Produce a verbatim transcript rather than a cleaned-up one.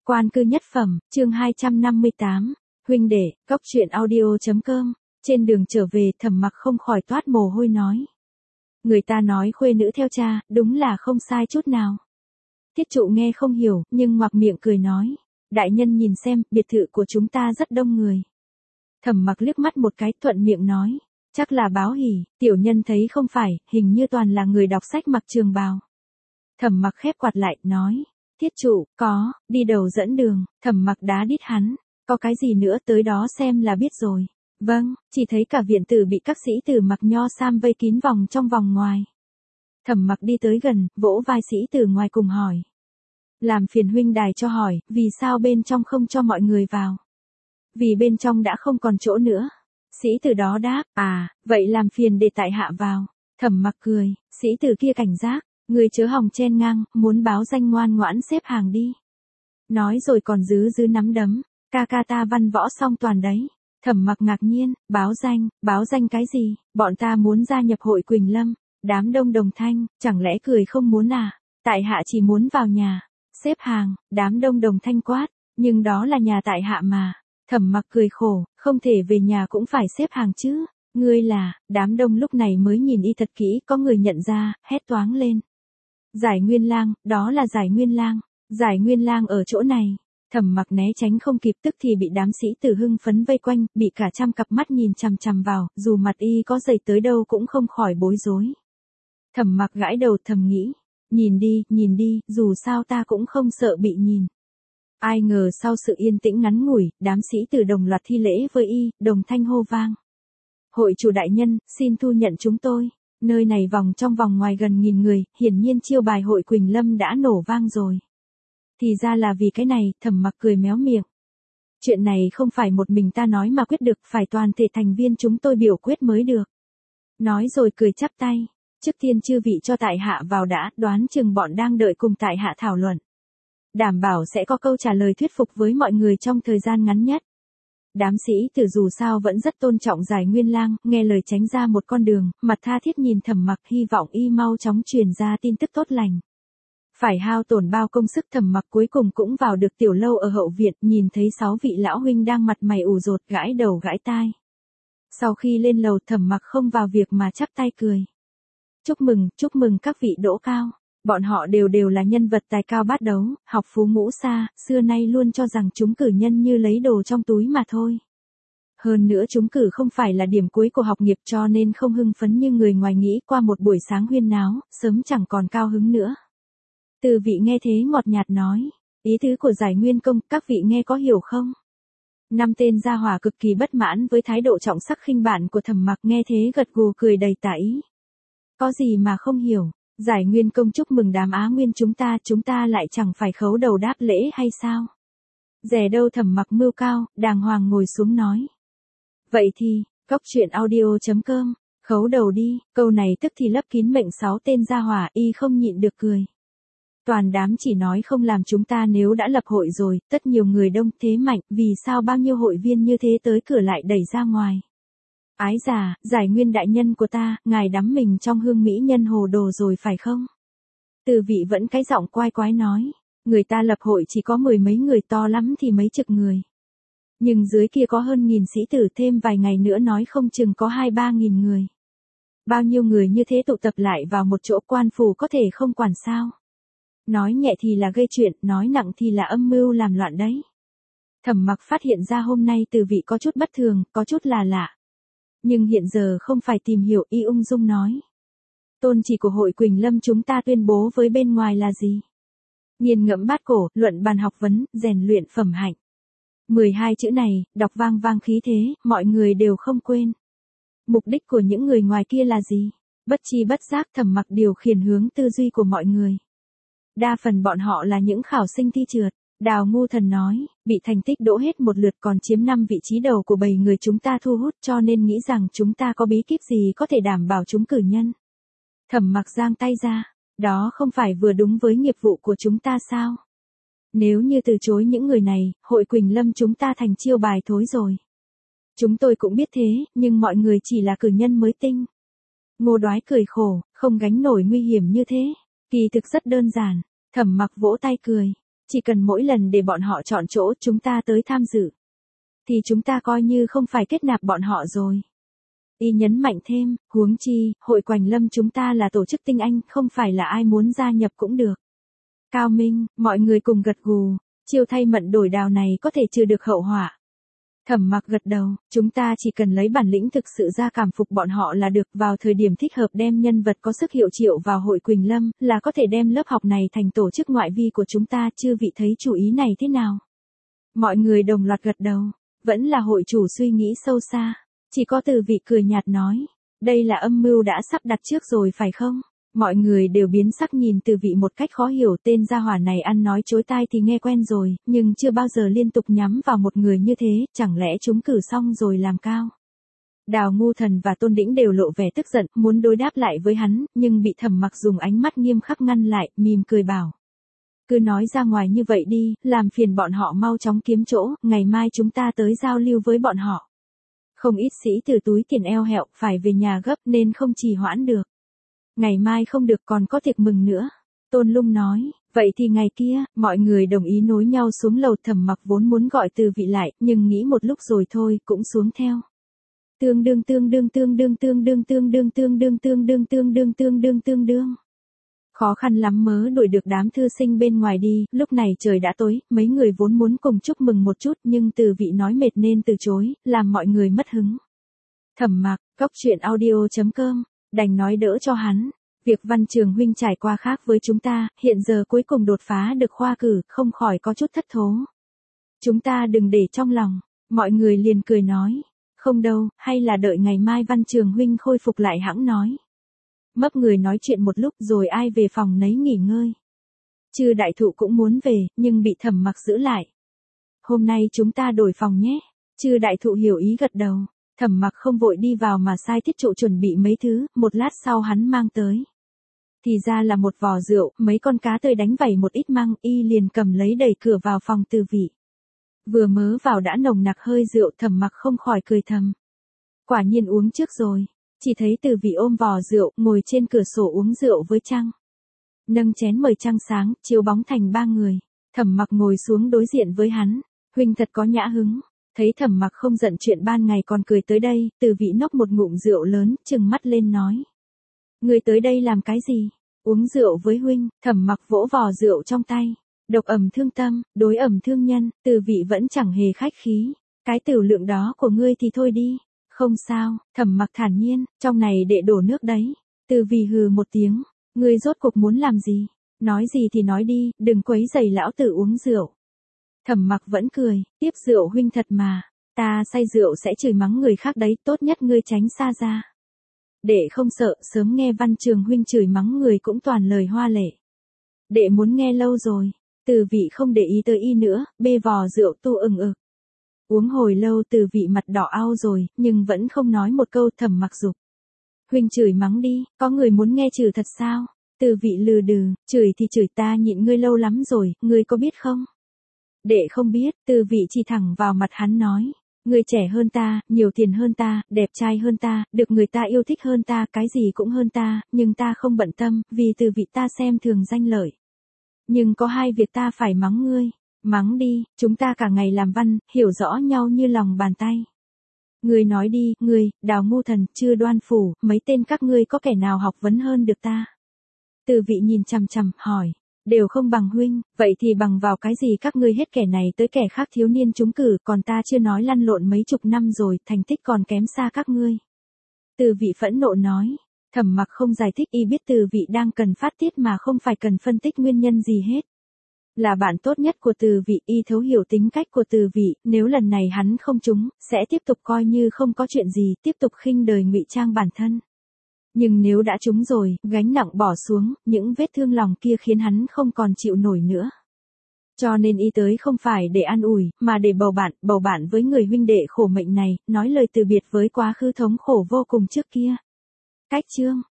Quan cư nhất phẩm, chương hai trăm năm mươi tám, huynh đệ, cốc truyện audio.com, trên đường trở về Thẩm Mặc không khỏi toát mồ hôi nói. Người ta nói khuê nữ theo cha, đúng là không sai chút nào. Tiết Trụ nghe không hiểu, nhưng ngoạc miệng cười nói. Đại nhân nhìn xem, biệt thự của chúng ta rất đông người. Thẩm Mặc liếc mắt một cái, thuận miệng nói. Chắc là báo hỉ, tiểu nhân thấy không phải, hình như toàn là người đọc sách mặc trường bào. Thẩm Mặc khép quạt lại, nói. Tiết Trụ, có, đi đầu dẫn đường. Thẩm Mặc đá đít hắn. Có cái gì nữa tới đó xem là biết rồi. Vâng, chỉ thấy cả viện tử bị các sĩ tử mặc nho sam vây kín vòng trong vòng ngoài. Thẩm Mặc đi tới gần, vỗ vai sĩ tử ngoài cùng hỏi. Làm phiền huynh đài cho hỏi, vì sao bên trong không cho mọi người vào? Vì bên trong đã không còn chỗ nữa. Sĩ tử đó đáp, à, vậy làm phiền để tại hạ vào. Thẩm Mặc cười, sĩ tử kia cảnh giác, người chớ hòng chen ngang, muốn báo danh ngoan ngoãn xếp hàng đi. Nói rồi còn giữ giữ nắm đấm, ca ca ta văn võ song toàn đấy. Thẩm Mặc ngạc nhiên, báo danh, báo danh cái gì, bọn ta muốn gia nhập hội Quỳnh Lâm. Đám đông đồng thanh, chẳng lẽ cười không muốn à, tại hạ chỉ muốn vào nhà, xếp hàng, đám đông đồng thanh quát, nhưng đó là nhà tại hạ mà. Thẩm Mặc cười khổ, không thể về nhà cũng phải xếp hàng chứ, ngươi là, đám đông lúc này mới nhìn y thật kỹ, có người nhận ra, hét toáng lên. Giải Nguyên Lang, đó là Giải Nguyên Lang, Giải Nguyên Lang ở chỗ này. Thẩm Mặc né tránh không kịp tức thì bị đám sĩ tử hưng phấn vây quanh, bị cả trăm cặp mắt nhìn chằm chằm vào, dù mặt y có dày tới đâu cũng không khỏi bối rối. Thẩm Mặc gãi đầu thầm nghĩ, nhìn đi, nhìn đi, dù sao ta cũng không sợ bị nhìn. Ai ngờ sau sự yên tĩnh ngắn ngủi, đám sĩ tử đồng loạt thi lễ với y, đồng thanh hô vang. Hội chủ đại nhân, xin thu nhận chúng tôi. Nơi này vòng trong vòng ngoài gần nghìn người, hiển nhiên chiêu bài hội Quỳnh Lâm đã nổ vang rồi. Thì ra là vì cái này, Thẩm Mặc cười méo miệng. Chuyện này không phải một mình ta nói mà quyết được, phải toàn thể thành viên chúng tôi biểu quyết mới được. Nói rồi cười chắp tay. Trước tiên chư vị cho tại hạ vào đã, đoán chừng bọn đang đợi cùng tại hạ thảo luận. Đảm bảo sẽ có câu trả lời thuyết phục với mọi người trong thời gian ngắn nhất. Đám sĩ tử dù sao vẫn rất tôn trọng Giải Nguyên Lang, nghe lời tránh ra một con đường, mặt tha thiết nhìn Thẩm Mặc, hy vọng y mau chóng truyền ra tin tức tốt lành. Phải hao tổn bao công sức, Thẩm Mặc cuối cùng cũng vào được tiểu lâu ở hậu viện, nhìn thấy sáu vị lão huynh đang mặt mày ủ rột, gãi đầu gãi tai. Sau khi lên lầu, Thẩm Mặc không vào việc mà chắp tay cười. Chúc mừng, chúc mừng các vị đỗ cao. Bọn họ đều đều là nhân vật tài cao bát đấu, học phú ngũ xa, xưa nay luôn cho rằng chúng cử nhân như lấy đồ trong túi mà thôi. Hơn nữa chúng cử không phải là điểm cuối của học nghiệp, cho nên không hưng phấn như người ngoài nghĩ, qua một buổi sáng huyên náo, sớm chẳng còn cao hứng nữa. Từ vị nghe thế ngọt nhạt nói, ý tứ của Giải Nguyên công, các vị nghe có hiểu không? Năm tên gia hỏa cực kỳ bất mãn với thái độ trọng sắc khinh bạn của Thẩm Mặc, nghe thế gật gù cười đầy tà ý. Có gì mà không hiểu, Giải Nguyên công chúc mừng đám Á Nguyên chúng ta, chúng ta lại chẳng phải khấu đầu đáp lễ hay sao? Dè đâu, Thẩm Mặc mưu cao, đàng hoàng ngồi xuống nói. Vậy thì, cốc truyện audio.com, khấu đầu đi, câu này tức thì lấp kín mệnh sáu tên gia hỏa, y không nhịn được cười. Toàn đám chỉ nói không làm, chúng ta nếu đã lập hội rồi, tất nhiều người đông thế mạnh, vì sao bao nhiêu hội viên như thế tới cửa lại đẩy ra ngoài. Ái già, Giải Nguyên đại nhân của ta, ngài đắm mình trong hương mỹ nhân hồ đồ rồi phải không? Từ vị vẫn cái giọng quai quái nói, người ta lập hội chỉ có mười mấy người, to lắm thì mấy chục người. Nhưng dưới kia có hơn nghìn sĩ tử, thêm vài ngày nữa nói không chừng có hai ba nghìn người. Bao nhiêu người như thế tụ tập lại vào một chỗ, quan phủ có thể không quản sao? Nói nhẹ thì là gây chuyện, nói nặng thì là âm mưu làm loạn đấy. Thẩm Mặc phát hiện ra hôm nay Từ vị có chút bất thường, có chút là lạ. Nhưng hiện giờ không phải tìm hiểu, y ung dung nói. Tôn chỉ của hội Quỳnh Lâm chúng ta tuyên bố với bên ngoài là gì? Nghiền ngẫm bát cổ, luận bàn học vấn, rèn luyện phẩm hạnh. mười hai chữ này, đọc vang vang khí thế, mọi người đều không quên. Mục đích của những người ngoài kia là gì? Bất chi bất giác Thẩm Mặc điều khiển hướng tư duy của mọi người. Đa phần bọn họ là những khảo sinh thi trượt. Đào Ngu Thần nói, bị thành tích đỗ hết một lượt còn chiếm năm vị trí đầu của bảy người chúng ta thu hút, cho nên nghĩ rằng chúng ta có bí kíp gì có thể đảm bảo chúng cử nhân. Thẩm Mặc giang tay ra, đó không phải vừa đúng với nghiệp vụ của chúng ta sao? Nếu như từ chối những người này, hội Quỳnh Lâm chúng ta thành chiêu bài thối rồi. Chúng tôi cũng biết thế, nhưng mọi người chỉ là cử nhân mới tinh. Ngô Đoái cười khổ, không gánh nổi nguy hiểm như thế. Kỳ thực rất đơn giản. Thẩm Mặc vỗ tay cười. chỉ cần mỗi lần để bọn họ chọn chỗ chúng ta tới tham dự, thì chúng ta coi như không phải kết nạp bọn họ rồi. Y nhấn mạnh thêm, huống chi, hội Quành Lâm chúng ta là tổ chức tinh anh, không phải là ai muốn gia nhập cũng được. Cao minh, mọi người cùng gật gù, chiêu thay mận đổi đào này có thể trừ được hậu họa. Thẩm Mặc gật đầu, chúng ta chỉ cần lấy bản lĩnh thực sự ra cảm phục bọn họ là được, vào thời điểm thích hợp đem nhân vật có sức hiệu triệu vào hội Quỳnh Lâm, là có thể đem lớp học này thành tổ chức ngoại vi của chúng ta, chư vị thấy chủ ý này thế nào? Mọi người đồng loạt gật đầu, vẫn là hội chủ suy nghĩ sâu xa, chỉ có Từ Vị cười nhạt nói, đây là âm mưu đã sắp đặt trước rồi phải không? Mọi người đều biến sắc nhìn Từ Vị một cách khó hiểu, tên gia hỏa này ăn nói chối tai thì nghe quen rồi, nhưng chưa bao giờ liên tục nhắm vào một người như thế, chẳng lẽ chúng cử xong rồi làm cao. Đào Ngu Thần và Tôn Đĩnh đều lộ vẻ tức giận, muốn đối đáp lại với hắn, nhưng bị Thẩm Mặc dùng ánh mắt nghiêm khắc ngăn lại, mỉm cười bảo. Cứ nói ra ngoài như vậy đi, làm phiền bọn họ mau chóng kiếm chỗ, ngày mai chúng ta tới giao lưu với bọn họ. Không ít sĩ từ túi tiền eo hẹo, phải về nhà gấp nên không trì hoãn được. Ngày mai không được còn có tiệc mừng nữa. Tôn Lung nói, vậy thì ngày kia, mọi người đồng ý nối nhau xuống lầu. Thẩm Mặc vốn muốn gọi Từ Vị lại, nhưng nghĩ một lúc rồi thôi, cũng xuống theo. Tương đương tương đương tương đương tương đương tương đương tương đương tương đương tương đương tương đương tương đương. Khó khăn lắm mớ đuổi được đám thư sinh bên ngoài đi, lúc này trời đã tối, mấy người vốn muốn cùng chúc mừng một chút nhưng Từ Vị nói mệt nên từ chối, làm mọi người mất hứng. Thẩm Mặc, Cốc Truyện Audio chấm com, đành nói đỡ cho hắn. Việc Văn Trường huynh trải qua khác với chúng ta, hiện giờ cuối cùng đột phá được khoa cử, không khỏi có chút thất thố. Chúng ta đừng để trong lòng, mọi người liền cười nói. Không đâu, hay là đợi ngày mai Văn Trường huynh khôi phục lại hãng nói. Mấp người nói chuyện một lúc rồi ai về phòng nấy nghỉ ngơi. Chư Đại Thụ cũng muốn về, nhưng bị Thẩm Mặc giữ lại. Hôm nay chúng ta đổi phòng nhé. Chư Đại Thụ hiểu ý gật đầu. Thẩm Mặc không vội đi vào mà sai Thiết Trụ chuẩn bị mấy thứ, một lát sau hắn mang tới. Thì ra là một vò rượu, mấy con cá tươi đánh vẩy một ít măng, y liền cầm lấy đẩy cửa vào phòng Từ Vị. Vừa mớ vào đã nồng nặc hơi rượu, Thẩm Mặc không khỏi cười thầm. Quả nhiên uống trước rồi. Chỉ thấy Từ Vị ôm vò rượu, ngồi trên cửa sổ uống rượu với trăng. Nâng chén mời trăng sáng, chiếu bóng thành ba người. Thẩm Mặc ngồi xuống đối diện với hắn. Huynh thật có nhã hứng. Thấy Thẩm Mặc không giận chuyện ban ngày còn cười tới đây, Từ Vị nốc một ngụm rượu lớn, trừng mắt lên nói. Ngươi tới đây làm cái gì? Uống rượu với huynh. Thẩm Mặc vỗ vò rượu trong tay. Độc ẩm thương tâm, đối ẩm thương nhân, Từ Vị vẫn chẳng hề khách khí. Cái tiểu lượng đó của ngươi thì thôi đi. Không sao, Thẩm Mặc thản nhiên, trong này đệ đổ nước đấy. Từ Vị hừ một tiếng, ngươi rốt cuộc muốn làm gì? Nói gì thì nói đi, đừng quấy rầy lão tử uống rượu. Thẩm Mặc vẫn cười, tiếp rượu huynh thật mà, ta say rượu sẽ chửi mắng người khác đấy, tốt nhất ngươi tránh xa ra. Đệ không sợ, sớm nghe Văn Trường huynh chửi mắng người cũng toàn lời hoa lệ. Đệ muốn nghe lâu rồi. Từ Vị không để ý tới y nữa, bê vò rượu tu ừng ực. Uống hồi lâu Từ Vị mặt đỏ ao rồi, nhưng vẫn không nói một câu. Thẩm Mặc giục. Huynh chửi mắng đi, có người muốn nghe chửi thật sao? Từ Vị lừ đừ, chửi thì chửi, ta nhịn ngươi lâu lắm rồi, ngươi có biết không? Đệ không biết. Từ Vị chỉ thẳng vào mặt hắn nói. Ngươi trẻ hơn ta, nhiều tiền hơn ta, đẹp trai hơn ta, được người ta yêu thích hơn ta, cái gì cũng hơn ta, nhưng ta không bận tâm, vì Từ Vị ta xem thường danh lợi. Nhưng có hai việc ta phải mắng ngươi. Mắng đi, chúng ta cả ngày làm văn, hiểu rõ nhau như lòng bàn tay. Ngươi nói đi, ngươi, Đào Ngu Thần, Chưa Đoan Phủ, mấy tên các ngươi có kẻ nào học vấn hơn được ta? Từ Vị nhìn chằm chằm, hỏi. Đều không bằng huynh, vậy thì bằng vào cái gì các ngươi hết kẻ này tới kẻ khác thiếu niên trúng cử, còn ta chưa nói lăn lộn mấy chục năm rồi, thành tích còn kém xa các ngươi. Từ Vị phẫn nộ nói. Thẩm Mặc không giải thích, y biết Từ Vị đang cần phát tiết mà không phải cần phân tích nguyên nhân gì hết. Là bạn tốt nhất của Từ Vị, y thấu hiểu tính cách của Từ Vị, nếu lần này hắn không trúng, sẽ tiếp tục coi như không có chuyện gì, tiếp tục khinh đời ngụy trang bản thân. Nhưng nếu đã trúng rồi, gánh nặng bỏ xuống, những vết thương lòng kia khiến hắn không còn chịu nổi nữa. Cho nên y tới không phải để an ủi, mà để bầu bạn, bầu bạn với người huynh đệ khổ mệnh này, nói lời từ biệt với quá khứ thống khổ vô cùng trước kia. Cách chương